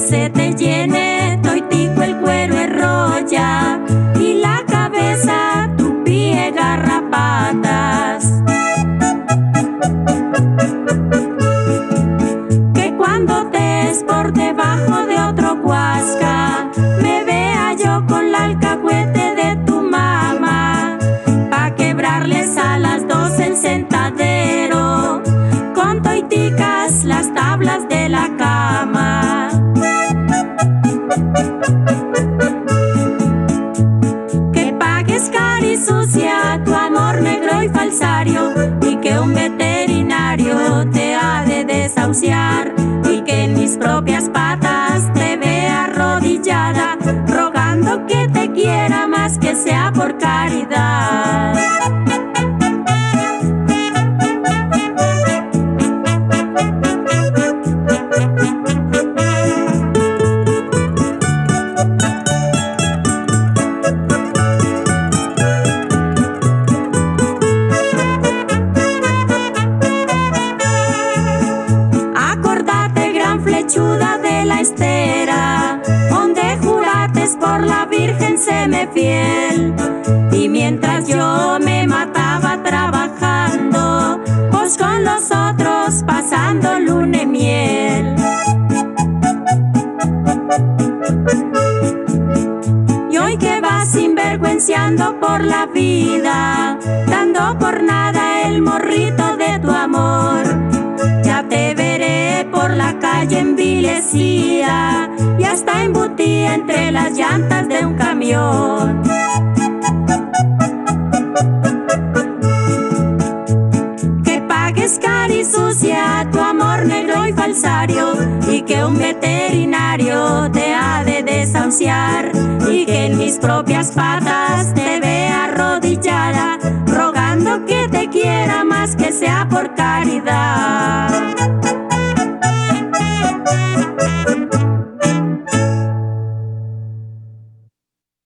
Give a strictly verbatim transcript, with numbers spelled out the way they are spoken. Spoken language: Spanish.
se te llene toitico el cuero es roya y la cabeza tu pie garrapatas. Que cuando estés por debajo de otro huasca me vea yo con la alcahuete de tu mamá, pa' quebrarles a las dos el sentadero con toiticas las tablas de la cama. Que pagues cara y sucia tu amor negro y falsario, y que un veterinario te ha de desahuciar, y que en mis propias patas te vea arrodillada rogando que te quiera más que sea por caridad. Flechuda de la estera, donde jurates por la Virgen séme fiel. Y mientras yo me mataba trabajando, vos con los otros pasando luna y miel. Y hoy que vas sinvergüenciando por la vida, dando por nada el morrito de tu amor, ya te veré por la calle envilecida y hasta embutida entre las llantas de un camión. Que pagues cara y sucia tu amor negro y falsario, y que un veterinario te ha de desahuciar, y que en mis propias patas te vea arrodillada rogando que te quiera más que sea por caridad.